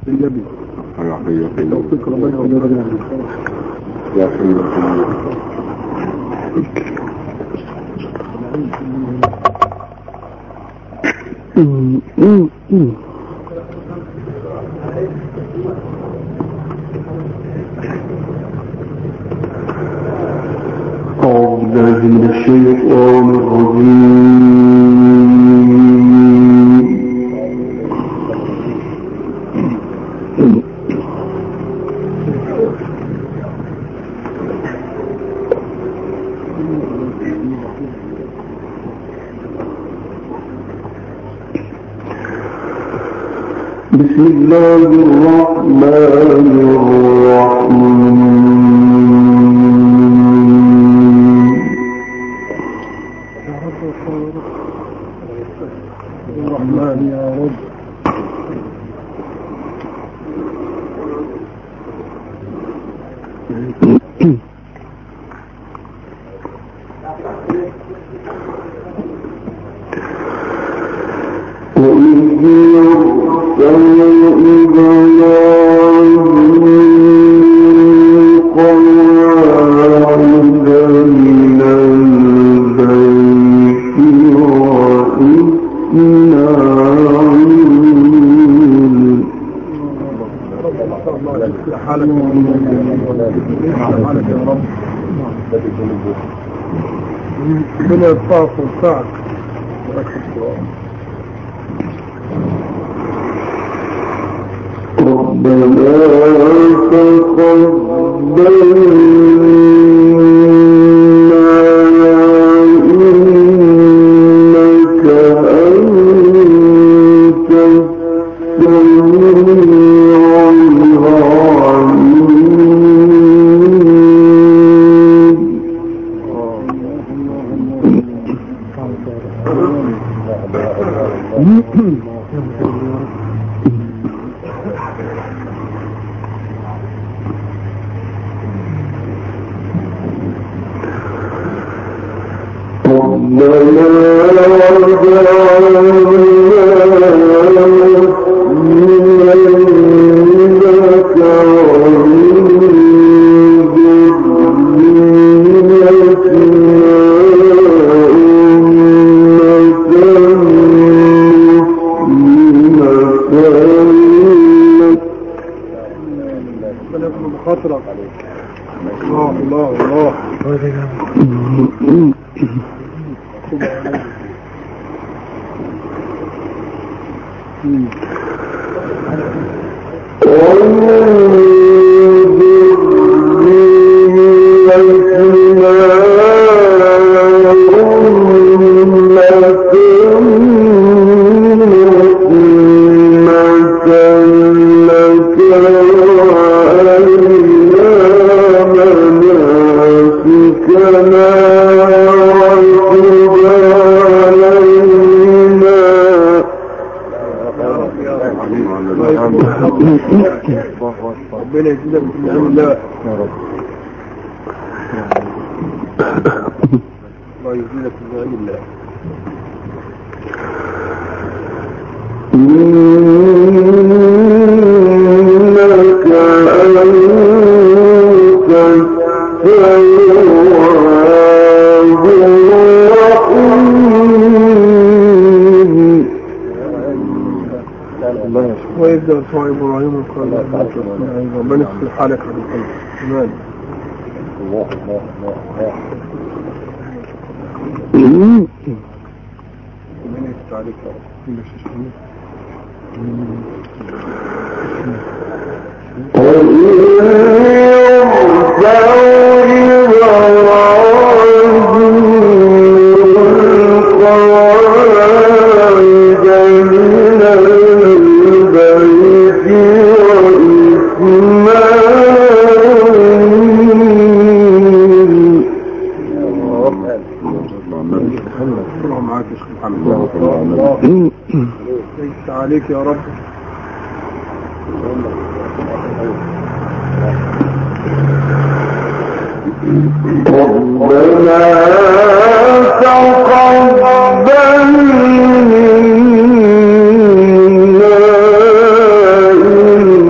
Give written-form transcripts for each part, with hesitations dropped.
بالنبي توفيق ربنا وجل يا سيدي أعوذ بالله من الشيطان الرجيم بسم الله الرحمن الرحيم الرحمن يا رب ربنا يرفعك ويرفعك ربنا تقبل ربنا يجزاك بالنعم الله يا رب الله يجزاك بالنعم الله ويبدأ رسول إبراهيم وقال ربنا يسر حالك على القلب إيمان الله الله الله من يفتح عليك كل شيء عليك يا رب ربنا تقبل منا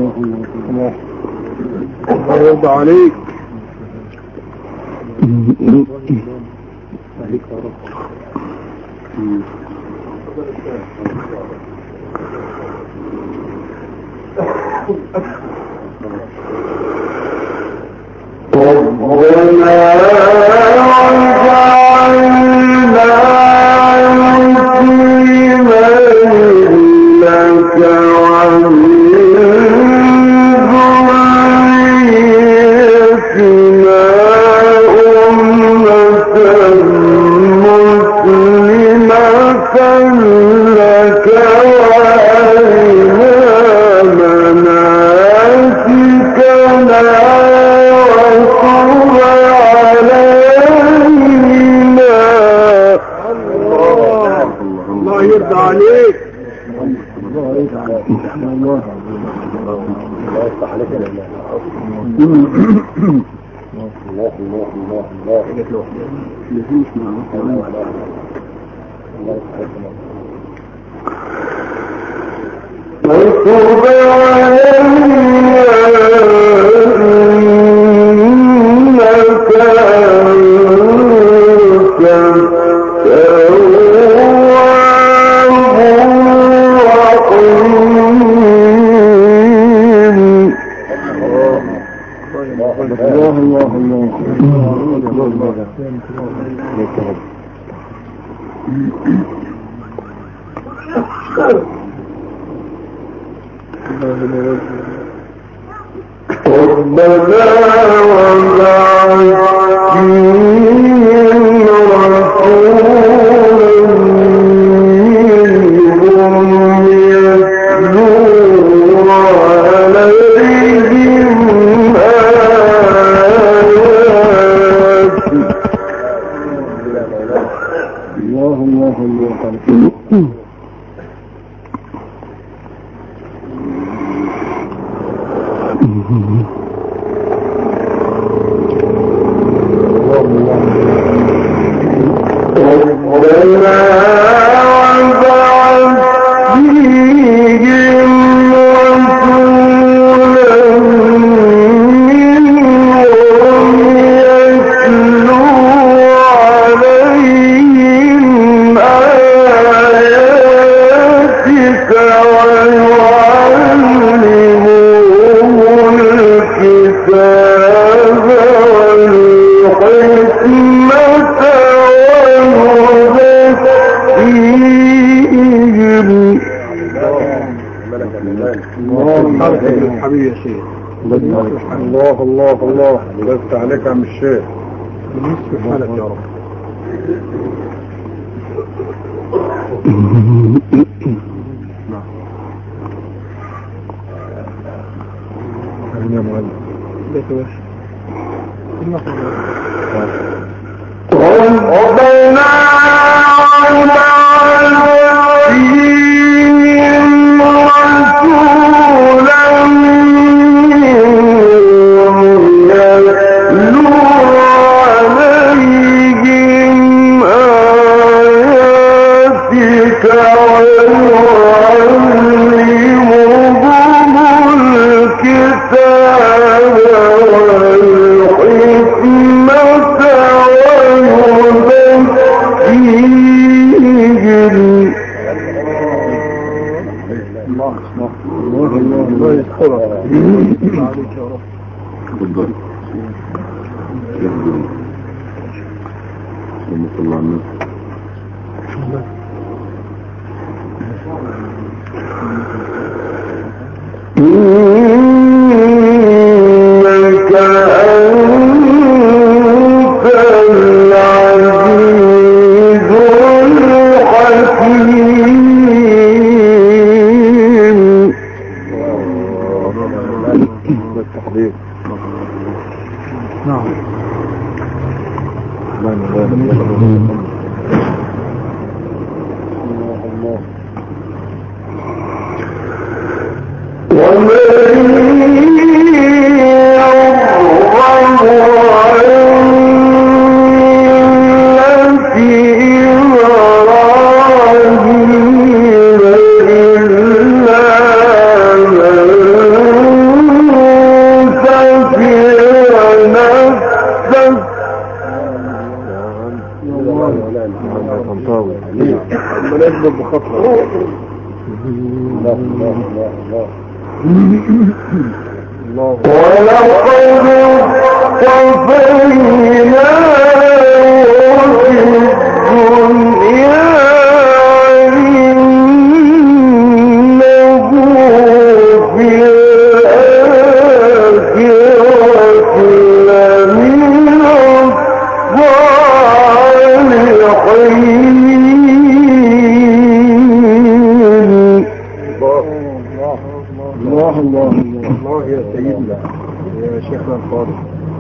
الله يرضى عليك. الله لست عليك عم الشيخ بنصف حالك يا رب. يا معلم خطرة. الله الله الله الله. ولقد اصطفيناه في الدنيا إنه في الآخرة لمن الصالحين. الله الله الله يا سيدنا يا شيخنا الفاضل.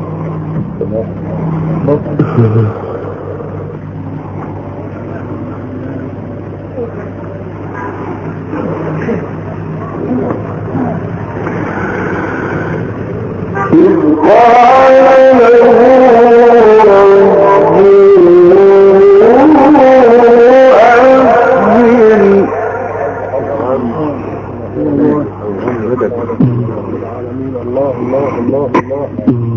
إذ قال له الله الله الله الله.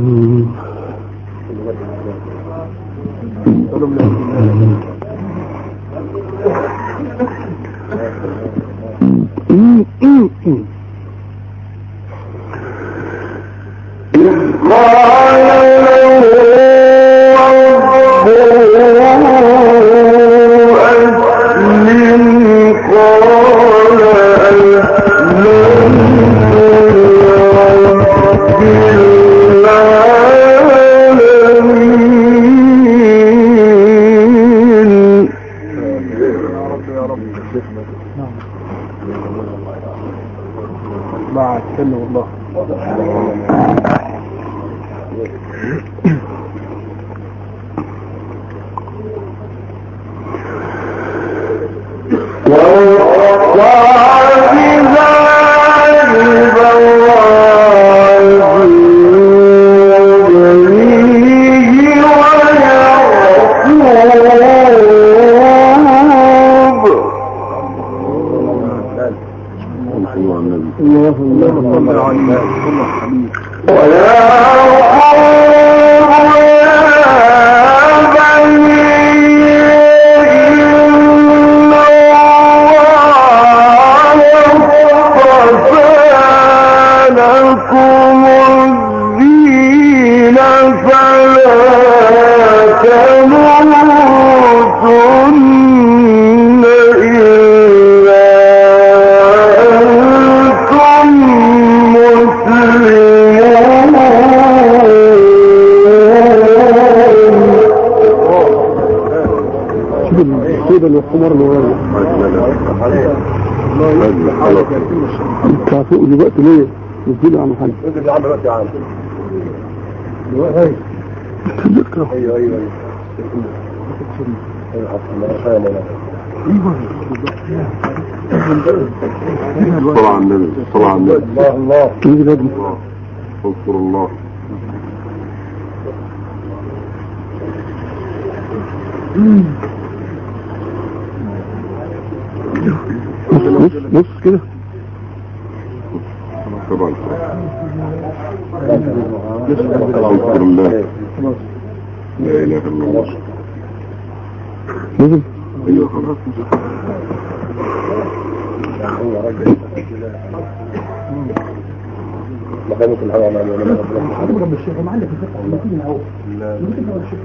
بعد كله والله. فوق دلوقتي ليه؟ نزيله عن حاجة. انت اللي عم دلوقتي يا عم. دلوقتي ايوه ايوه صلى على النبي صلى على النبي. الله الله اذكر الله. بص كده طبعا اذكر الله لا اله الا الله. لازم ايوه خلاص. مكانك الهواء مع العلماء. رب الشيخ معلق الفقه المتين من اول ممكن هو الشيخ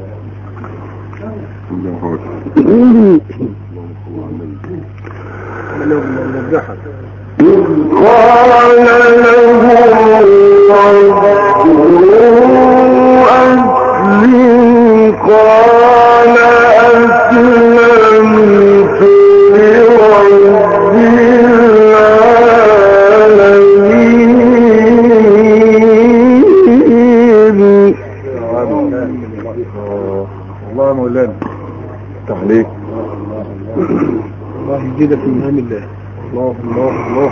الله مولانا تحليك الله يزيدك من نعم الله. الله الله الله.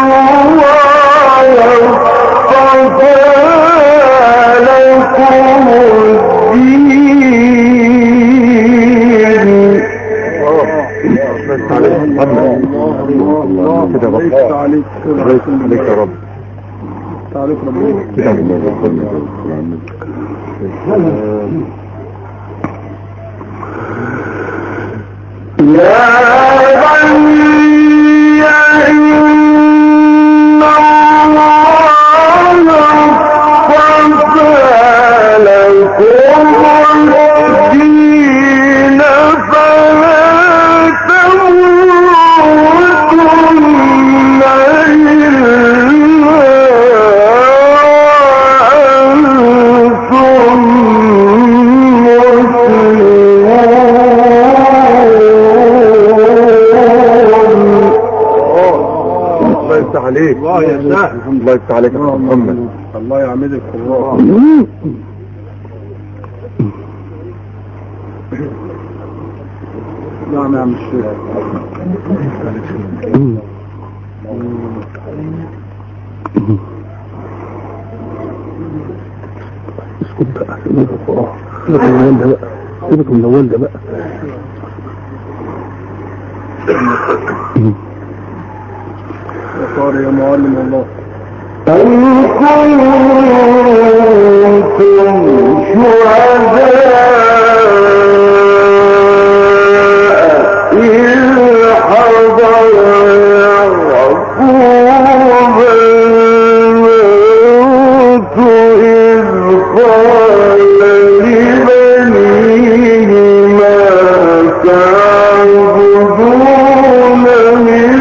لكم بس عليك محمد كده بقى عليك يا رب تعرف ربنا كده عليك الله يا سهل الله يفتح عليك يا محمد الله يعمدك الله نعم يا عم الشيخ اسكت بقى سيبك من الوالدة بقى صار يا معلم الله أم كنتم شهداء إذ حضر يعقوب الموت إذ قال لبنيه ما تعبدون من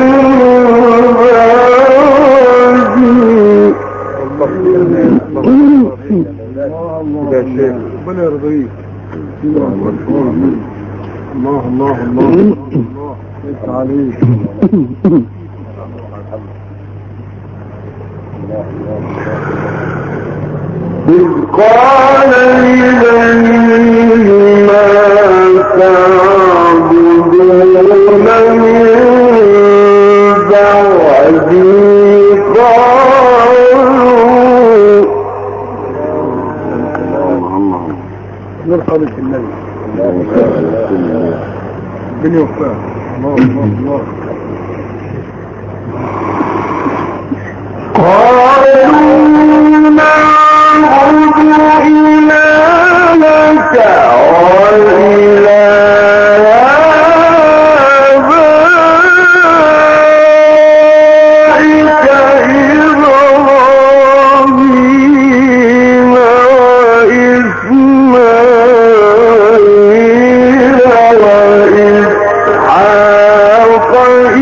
ربنا يرضيك الله الله الله الله عليك إذ قال لبنيه ما تعبدون من بعدي نرحمك النبي بني وفاء الله الله الله قالوا نعبد إلهك وإله آبائك إبراهيم وإسماعيل وإسحاق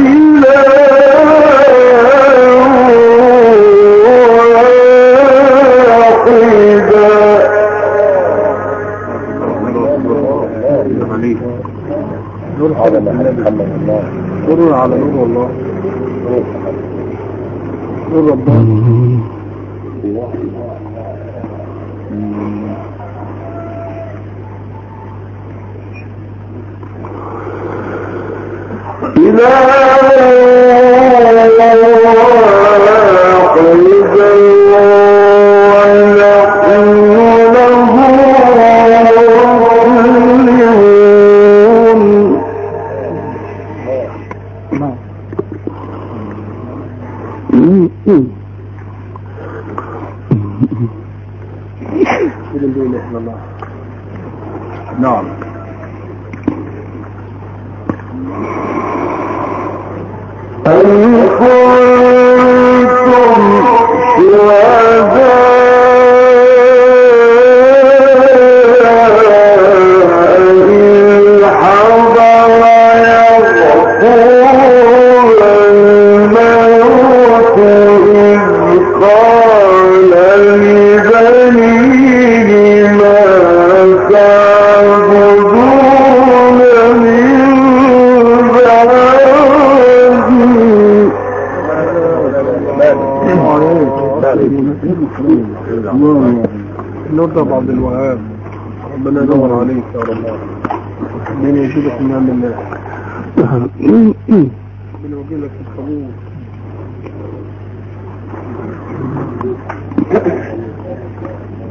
نور على نور والله نور ربنا إذا نعم أم كنتم شهداء إذ حضر يعقوب الموت إذ قال لبنيه ما تعبدون من نرضى بعض الوهاب ربنا يدور عليك يا رب ربنا يجيبك من عند الله ربنا يوجهلك في القبول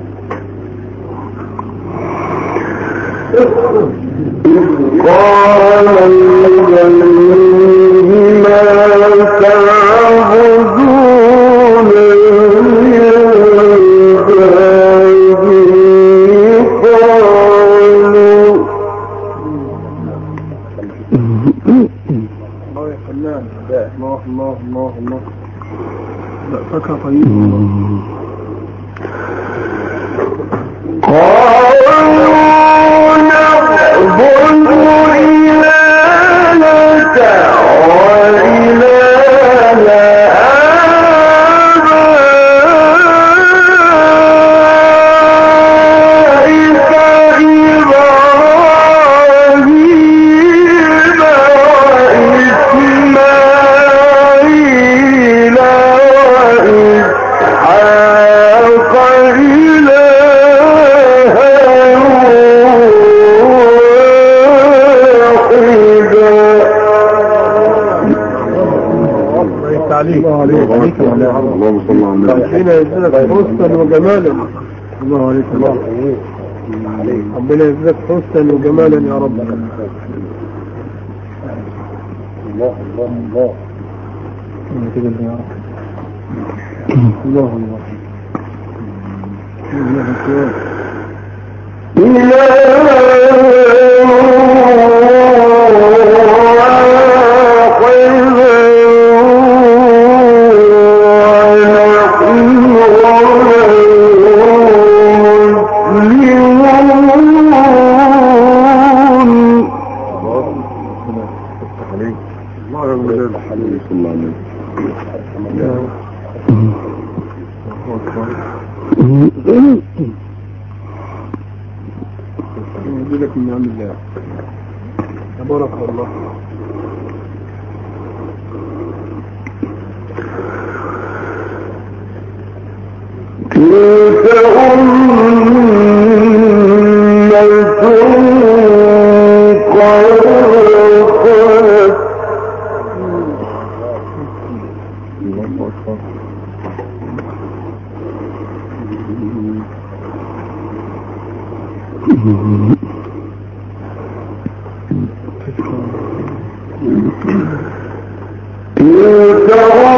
قال اللهم صل على النبي. ربنا يزيدك حسنا وجمالا. الله عليك الله. ربنا يزيدك حسنا وجمالا يا رب. الله الله الله. الله الله. تبارك الله. تلك أمة قد خلت تلك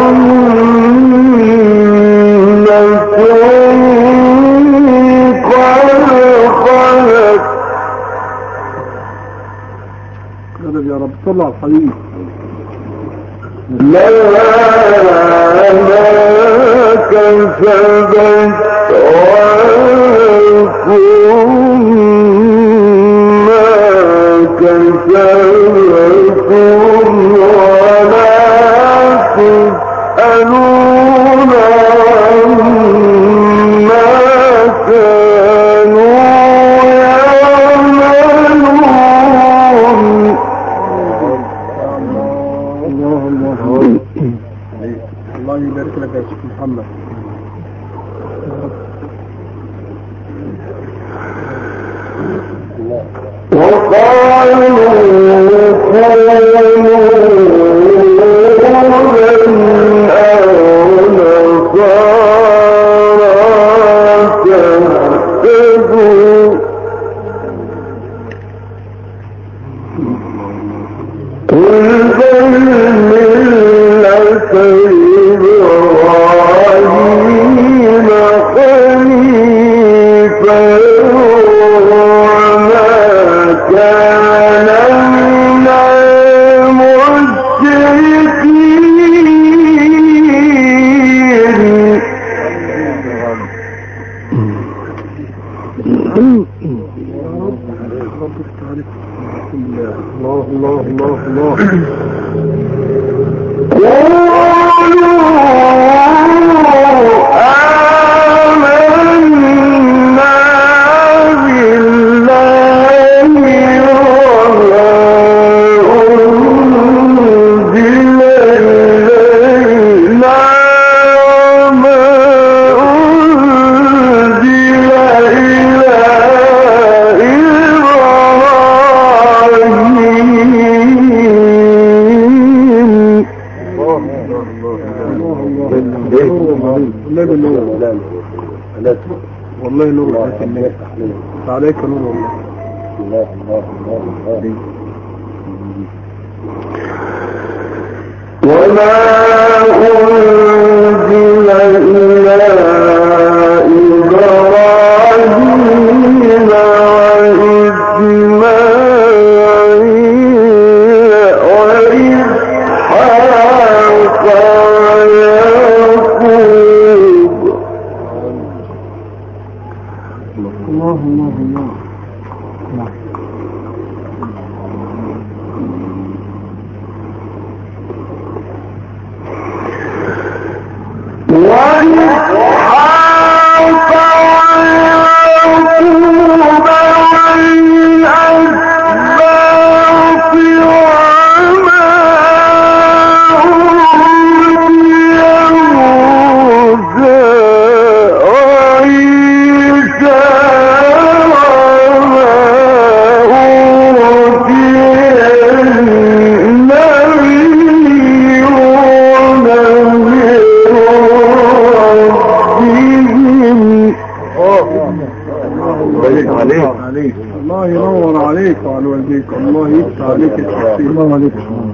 يا رب صل على الحبيب. لا ما كسبت ولكم ما كسبتم ولا تسألون عما كانوا يعملون. الله يبارك لك يا شيخ محمد. وقالوا والله نور عليك نور والله. الله الله الله الله. الله ينور عليك وعلى والديك. الله يفتح عليك التحسين. الله عليك.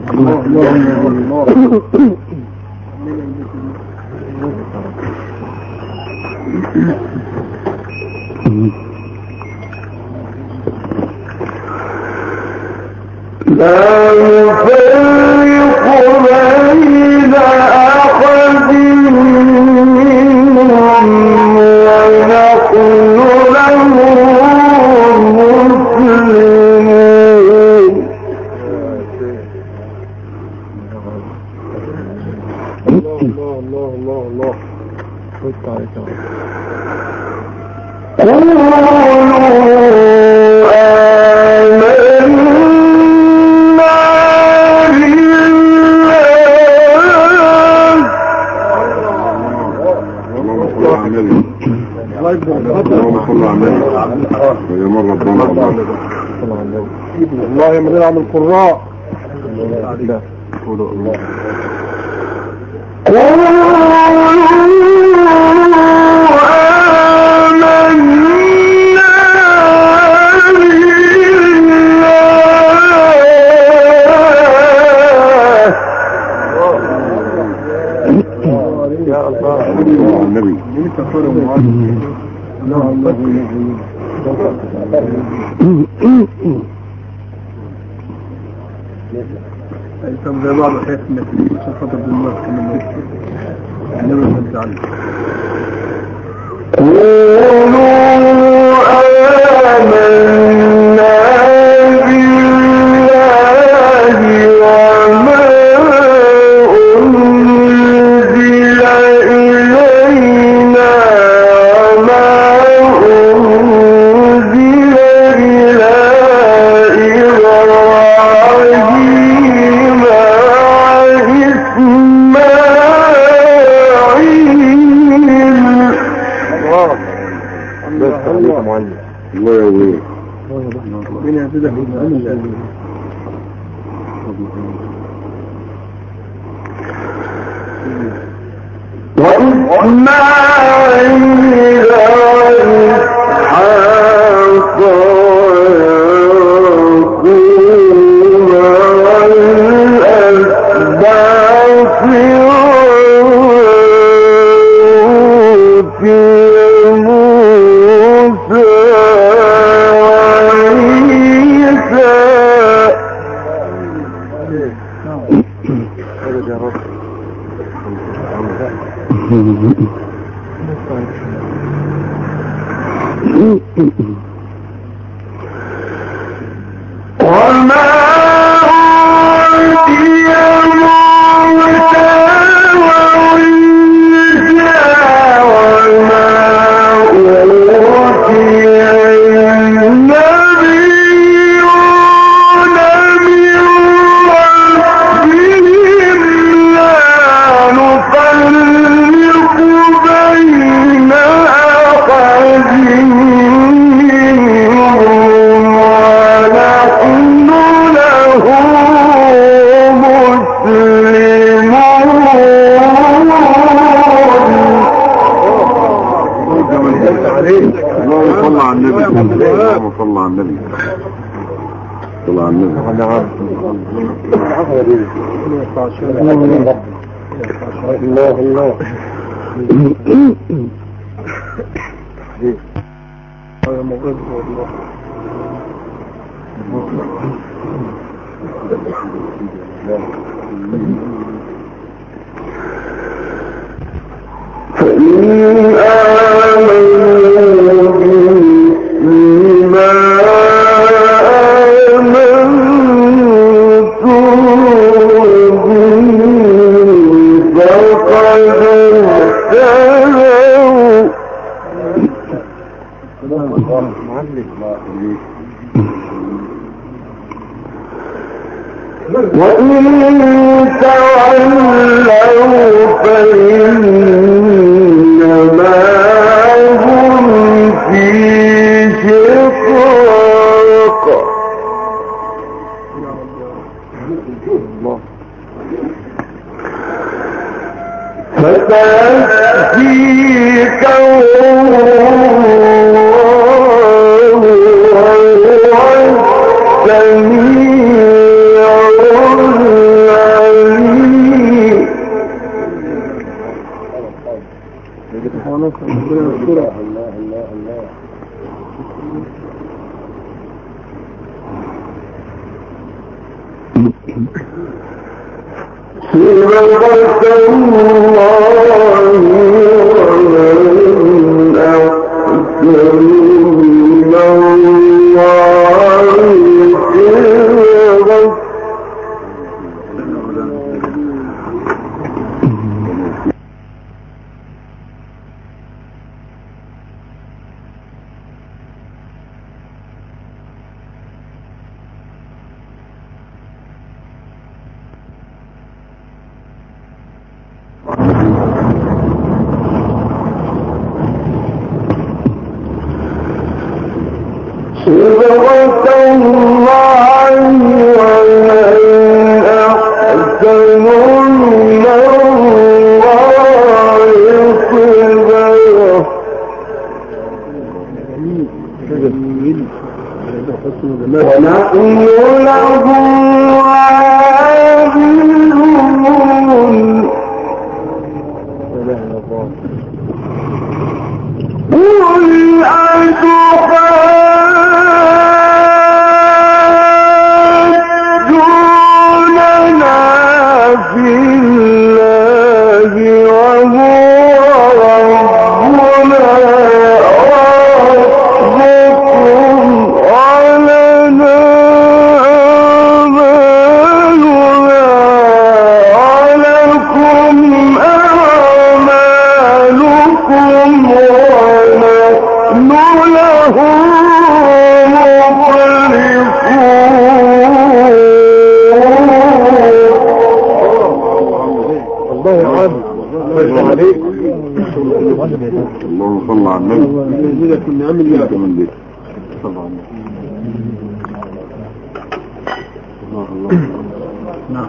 لا يفرق بين أحد منهم ونحن له مسلمون. الله الله يمرنا عن القراء. انت زي بعض الحياة النبي خاطر بالله كمان النبي ما تزعلش. قولوا آمنا بالله وما أنزل إلينا وما أنزل إلى إبراهيم الله يقويك. ربنا يزيدك من وإسماعيل وإسحاق ويعقوب والأسباط وأوتي موسى وما أوتي موسى وعيسى وما أوتي النبيون من ربهم لا نفرق بين أحد اللهم صل على النبي. اللهم صل على النبي. صل على النبي. الله هذا مغرب والله فإن آمنوا بما آمنتم به فقد وإن تولوا فإنما هم في شقاق فسيكفيكهم الله وهو السميع العليم. صبغة الله ومن أحسن من الله صبغة. صبغة الله ومن أحسن من الله صبغة. ونحن له عابدون. قل أتحاجوننا في الله وهو ربنا وربكم ولنا أعمالنا ولكم أعمالكم ونحن له الله يعلم الله عليك. اللهم صل على النبي. من عمل لك من بيت صلى الله عليه وسلم. نعم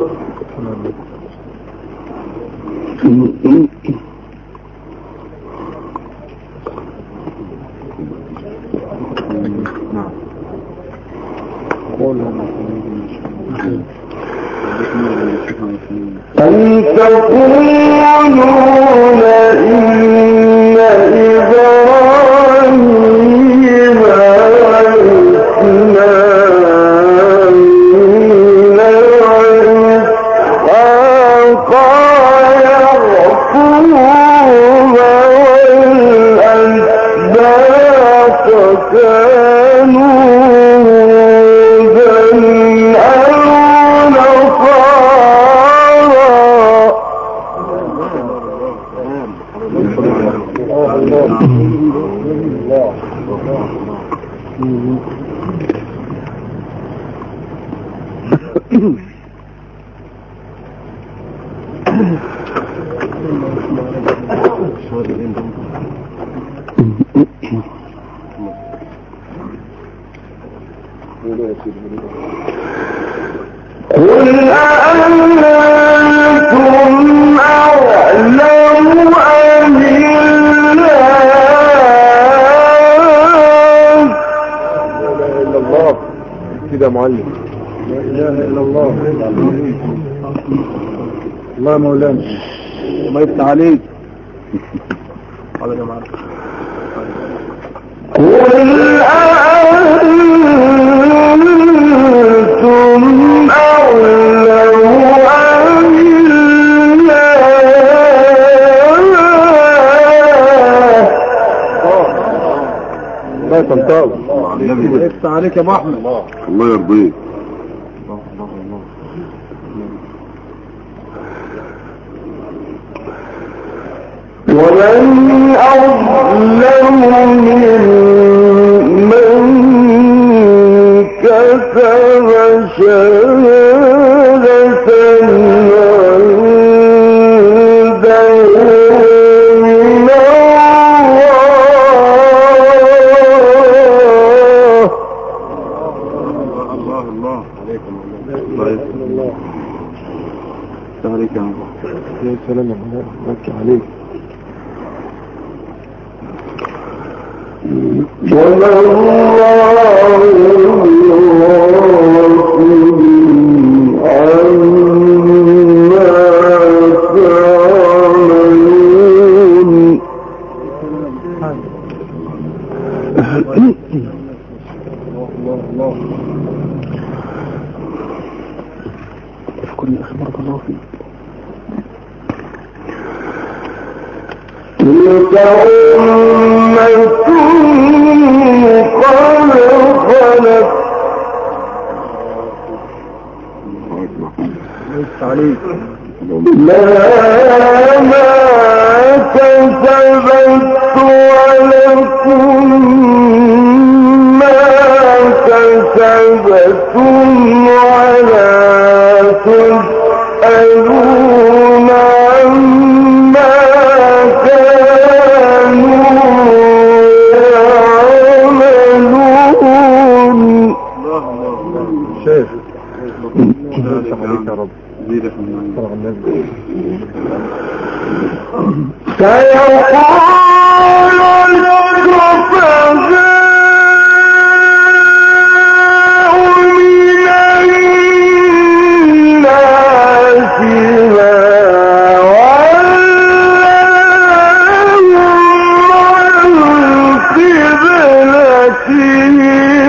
أن تقولون إن إبراهيم وإسماعيل وإسحاق ويعقوب والأسباط كانوا قل أأنتم أعلم أم الله كده معلم. اله الا الله. الله يا مولانا الله يفتح عليك. قال يا جماعه قل أنتم أعلم أم الله تنطق. يفتح عليك يا ابو احمد. الله يرضيك. ومن أظلم ممن كتب شهادة عنده من الله عليكم. الله يسلم الله عليك يا الله. يا سلام الله عليك. وما الله عما تعملون. الله اشكرني اخي بارك الله فيك. تلك أمة قد خلت عليك لها ما كسبت ولكم ما كسبتم ولا تسألون عما شيخ عليك يا رب. سيقول السفهاء من الناس ما ولاهم عن قبلتهم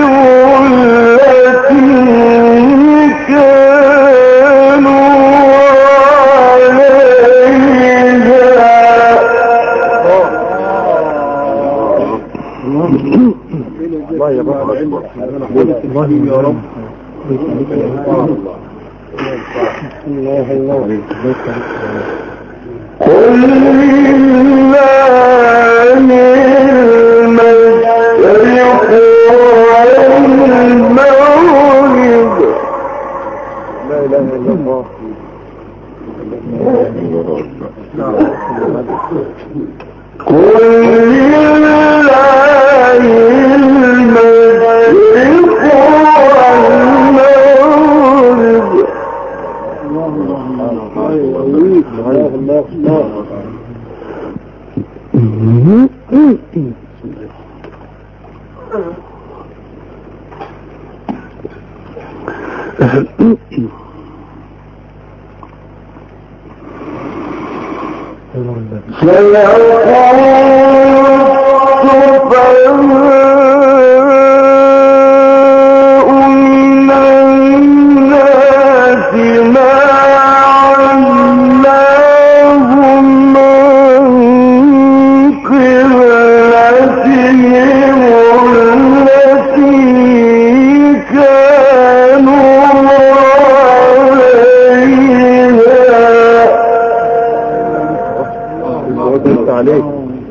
الله يا رب. الله يا رب. قل لله المشرق والمغرب. لا اله الا الله. قل لله المشرق والمغرب. عليك.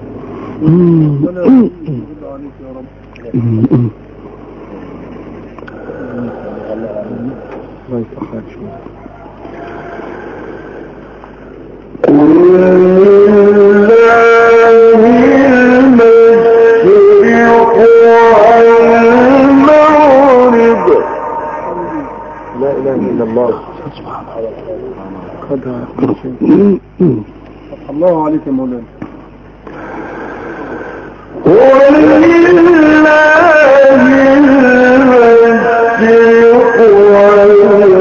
الله يفتحك شوية. لا إله إلا الله. الله عليك يا مولانا. ولله المشرق والمغرب.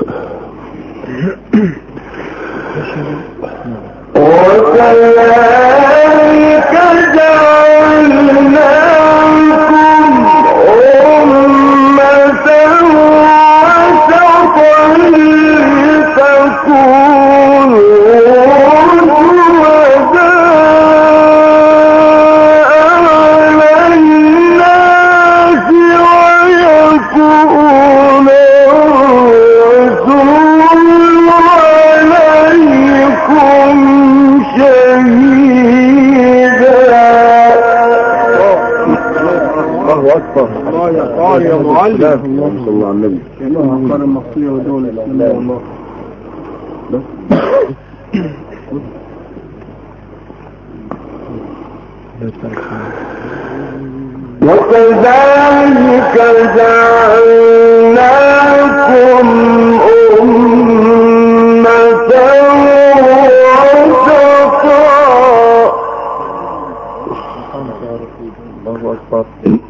وكذلك جعلناكم أمة وسطا الله يا قاري يا معلم. اللهم صل على النبي. الله أكبر المصرية ودولة الإسلامية والله. وكذلك جعلناكم أمة وسطا. الله أكبر.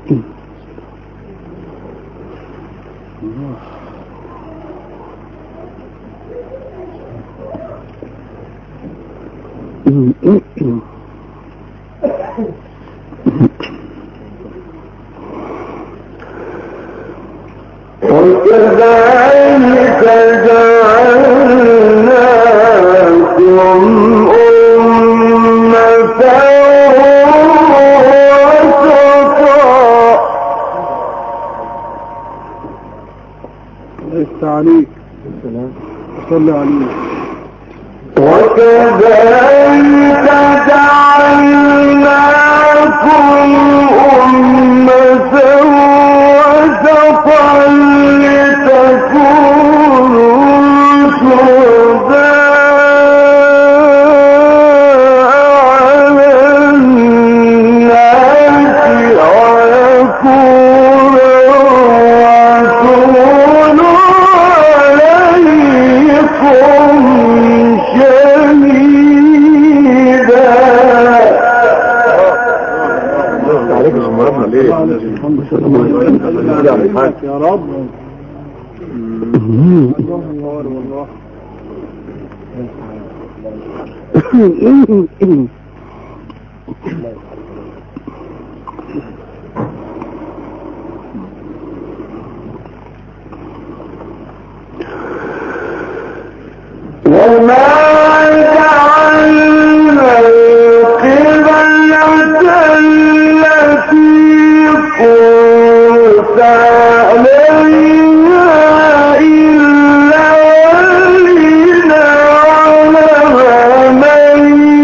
وكذلك جعلناكم أمة وسطا. ليس عليك صلى عليه. وكذلك جعلناكم أمة وسطا لتكونوا شهداء على الناس ويكون الرسول عليكم شهيدا. عليك مرحبا ليه؟ يا رب. والله وما جعلنا القبلة التي كنت عليها إلا لنعلم من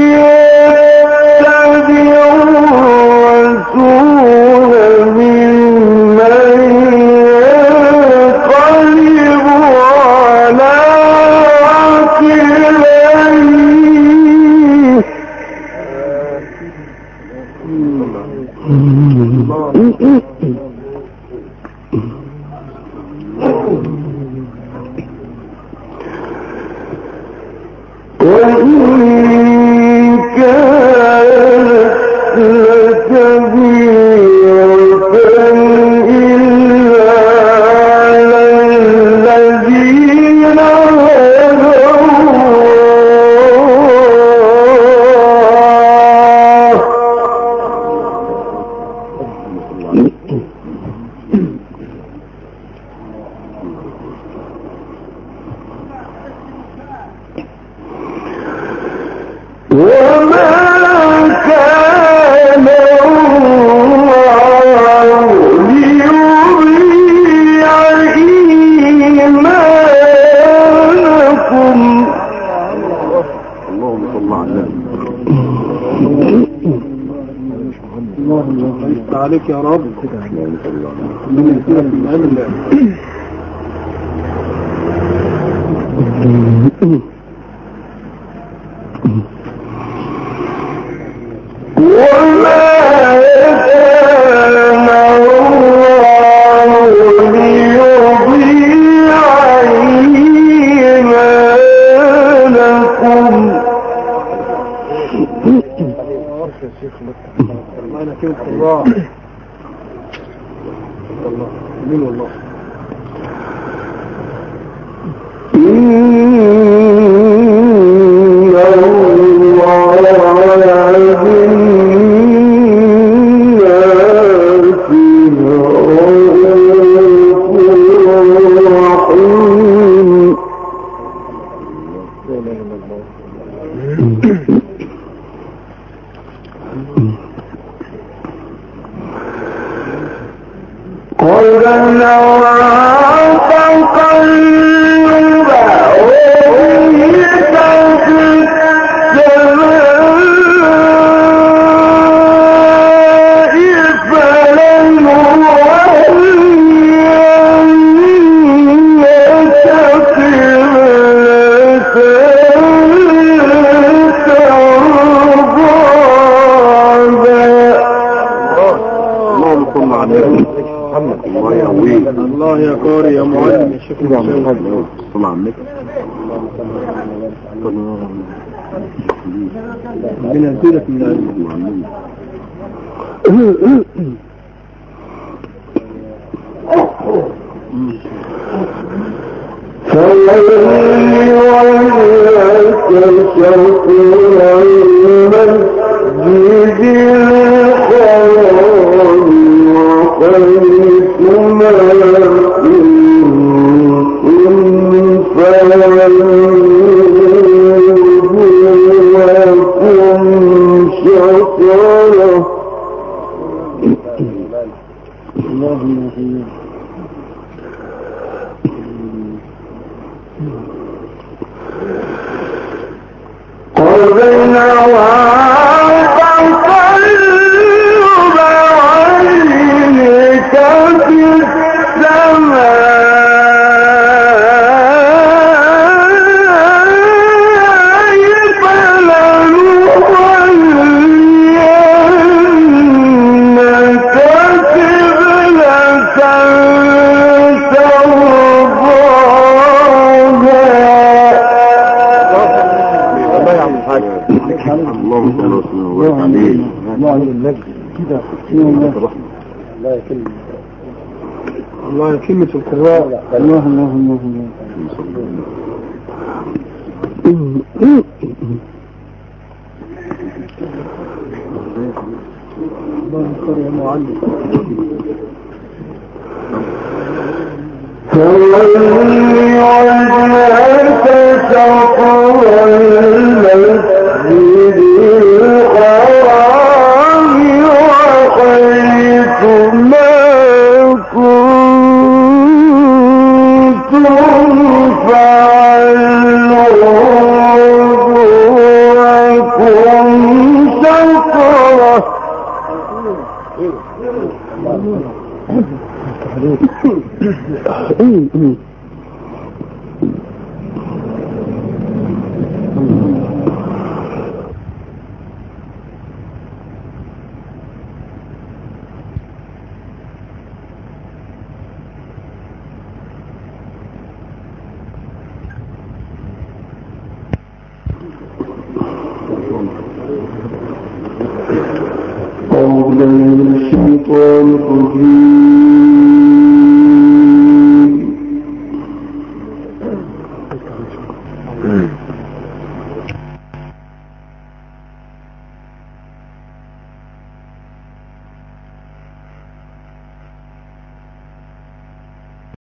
يتبع الرسول ممن ينقلب على عليك يا رب. أنا كنت الله الله من والله النبي يا معلم يا شيخ المساوي. طلع عمك ربنا يزيدك من العلم. فولي وجهك شطر المسجد الحرام وحيث ما كنتم فولوا شطره. قضينا وعطى قلب عينك في السماء فلنولينك قبلة اللهم صل وسلم وبارك عليه. الله كلمة القراء. الله يذكر يا معلم. فولي وجهك شطر المسجد الحرام وحيث ما كنتم فعلوا شطره.